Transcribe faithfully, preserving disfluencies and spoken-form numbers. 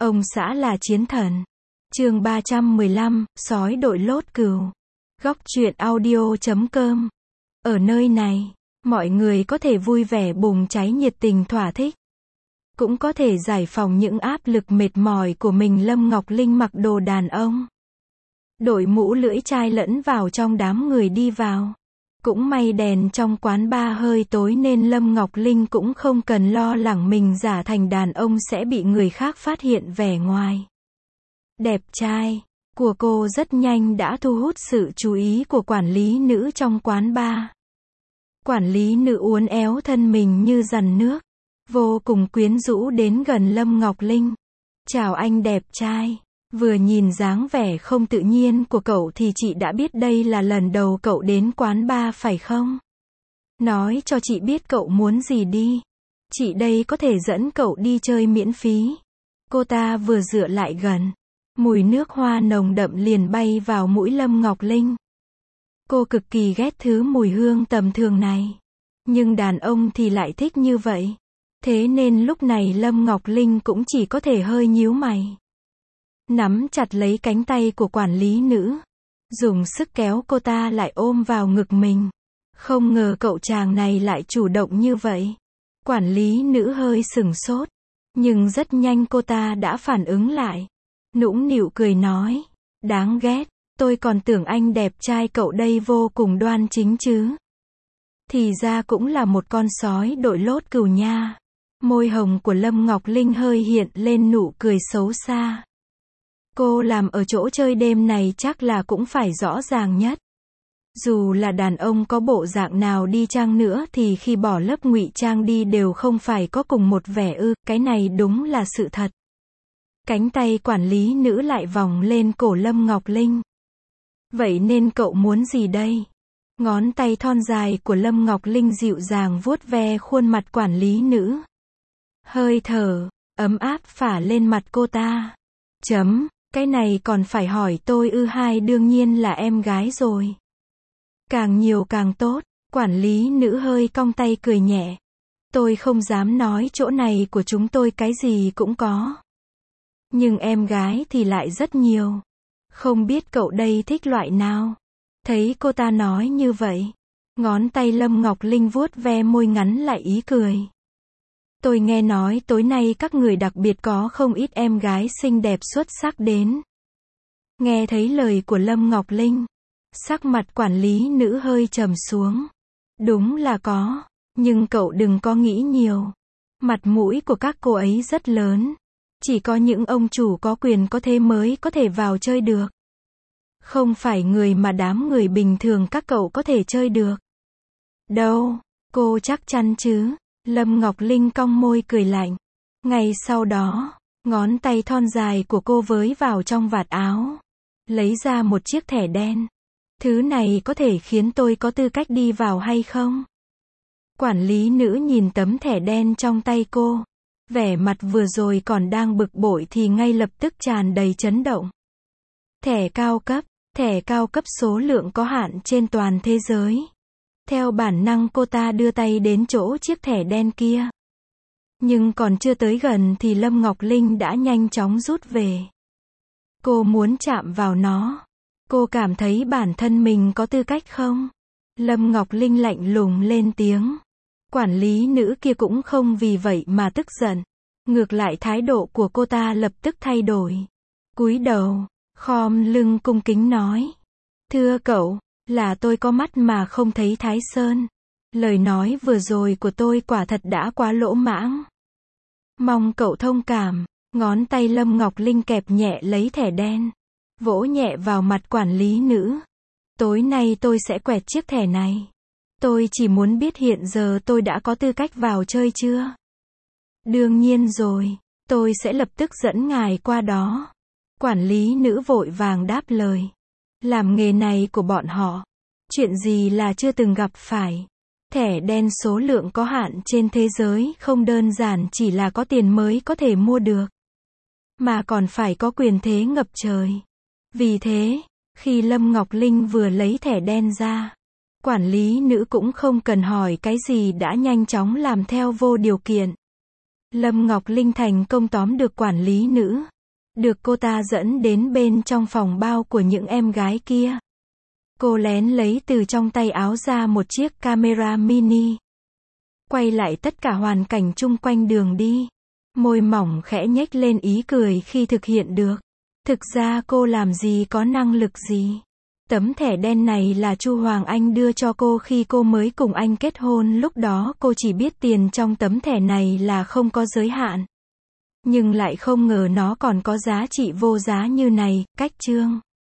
Ông xã là chiến thần. Chương ba trăm mười lăm, sói đội lốt cừu. Góc truyện audio chấm com. Ở nơi này, mọi người có thể vui vẻ bùng cháy nhiệt tình thỏa thích. Cũng có thể giải phóng những áp lực mệt mỏi của mình. Lâm Ngọc Linh mặc đồ đàn ông, đội mũ lưỡi chai lẫn vào trong đám người đi vào. Cũng may đèn trong quán bar hơi tối nên Lâm Ngọc Linh cũng không cần lo lắng mình giả thành đàn ông sẽ bị người khác phát hiện vẻ ngoài đẹp trai của cô rất nhanh đã thu hút sự chú ý của quản lý nữ trong quán bar. Quản lý nữ uốn éo thân mình như dằn nước, vô cùng quyến rũ đến gần Lâm Ngọc Linh. Chào anh đẹp trai. Vừa nhìn dáng vẻ không tự nhiên của cậu thì chị đã biết đây là lần đầu cậu đến quán bar phải không? Nói cho chị biết cậu muốn gì đi. Chị đây có thể dẫn cậu đi chơi miễn phí. Cô ta vừa dựa lại gần, mùi nước hoa nồng đậm liền bay vào mũi Lâm Ngọc Linh. Cô cực kỳ ghét thứ mùi hương tầm thường này. Nhưng đàn ông thì lại thích như vậy. Thế nên lúc này Lâm Ngọc Linh cũng chỉ có thể hơi nhíu mày, nắm chặt lấy cánh tay của quản lý nữ, dùng sức kéo cô ta lại ôm vào ngực mình. Không ngờ cậu chàng này lại chủ động như vậy. Quản lý nữ hơi sửng sốt, nhưng rất nhanh cô ta đã phản ứng lại, nũng nịu cười nói, đáng ghét, tôi còn tưởng anh đẹp trai cậu đây vô cùng đoan chính chứ. Thì ra cũng là một con sói đội lốt cừu nha. Môi hồng của Lâm Ngọc Linh hơi hiện lên nụ cười xấu xa. Cô làm ở chỗ chơi đêm này chắc là cũng phải rõ ràng nhất. Dù là đàn ông có bộ dạng nào đi chăng nữa thì khi bỏ lớp ngụy trang đi đều không phải có cùng một vẻ ư, cái này đúng là sự thật. Cánh tay quản lý nữ lại vòng lên cổ Lâm Ngọc Linh. Vậy nên cậu muốn gì đây? Ngón tay thon dài của Lâm Ngọc Linh dịu dàng vuốt ve khuôn mặt quản lý nữ. Hơi thở ấm áp phả lên mặt cô ta. Chấm, cái này còn phải hỏi tôi ư? Hai đương nhiên là em gái rồi. Càng nhiều càng tốt. Quản lý nữ hơi cong tay cười nhẹ. Tôi không dám nói chỗ này của chúng tôi cái gì cũng có. Nhưng em gái thì lại rất nhiều. Không biết cậu đây thích loại nào? Thấy cô ta nói như vậy, ngón tay Lâm Ngọc Linh vuốt ve môi ngắn lại ý cười. Tôi nghe nói tối nay các người đặc biệt có không ít em gái xinh đẹp xuất sắc đến. Nghe thấy lời của Lâm Ngọc Linh, sắc mặt quản lý nữ hơi trầm xuống. Đúng là có, nhưng cậu đừng có nghĩ nhiều. Mặt mũi của các cô ấy rất lớn. Chỉ có những ông chủ có quyền có thế mới có thể vào chơi được. Không phải người mà đám người bình thường các cậu có thể chơi được. Đâu, cô chắc chắn chứ? Lâm Ngọc Linh cong môi cười lạnh. Ngay sau đó, ngón tay thon dài của cô với vào trong vạt áo, lấy ra một chiếc thẻ đen. Thứ này có thể khiến tôi có tư cách đi vào hay không? Quản lý nữ nhìn tấm thẻ đen trong tay cô. Vẻ mặt vừa rồi còn đang bực bội thì ngay lập tức tràn đầy chấn động. Thẻ cao cấp, thẻ cao cấp số lượng có hạn trên toàn thế giới. Theo bản năng cô ta đưa tay đến chỗ chiếc thẻ đen kia. Nhưng còn chưa tới gần thì Lâm Ngọc Linh đã nhanh chóng rút về. Cô muốn chạm vào nó. Cô cảm thấy bản thân mình có tư cách không? Lâm Ngọc Linh lạnh lùng lên tiếng. Quản lý nữ kia cũng không vì vậy mà tức giận. Ngược lại thái độ của cô ta lập tức thay đổi. Cúi đầu, khom lưng cung kính nói. Thưa cậu, là tôi có mắt mà không thấy Thái Sơn. Lời nói vừa rồi của tôi quả thật đã quá lỗ mãng. Mong cậu thông cảm. Ngón tay Lâm Ngọc Linh kẹp nhẹ lấy thẻ đen, vỗ nhẹ vào mặt quản lý nữ. Tối nay tôi sẽ quẹt chiếc thẻ này. Tôi chỉ muốn biết hiện giờ tôi đã có tư cách vào chơi chưa? Đương nhiên rồi, tôi sẽ lập tức dẫn ngài qua đó. Quản lý nữ vội vàng đáp lời. Làm nghề này của bọn họ, chuyện gì là chưa từng gặp phải. Thẻ đen số lượng có hạn trên thế giới không đơn giản chỉ là có tiền mới có thể mua được, mà còn phải có quyền thế ngập trời. Vì thế, khi Lâm Ngọc Linh vừa lấy thẻ đen ra, quản lý nữ cũng không cần hỏi cái gì đã nhanh chóng làm theo vô điều kiện. Lâm Ngọc Linh thành công tóm được quản lý nữ. được cô ta dẫn đến bên trong phòng bao của những em gái kia. Cô lén lấy từ trong tay áo ra một chiếc camera mini. Quay lại tất cả hoàn cảnh chung quanh đường đi. Môi mỏng khẽ nhếch lên ý cười khi thực hiện được. Thực ra cô làm gì có năng lực gì. Tấm thẻ đen này là Chu Hoàng Anh đưa cho cô khi cô mới cùng anh kết hôn, lúc đó cô chỉ biết tiền trong tấm thẻ này là không có giới hạn. Nhưng lại không ngờ nó còn có giá trị vô giá như này. Cách chương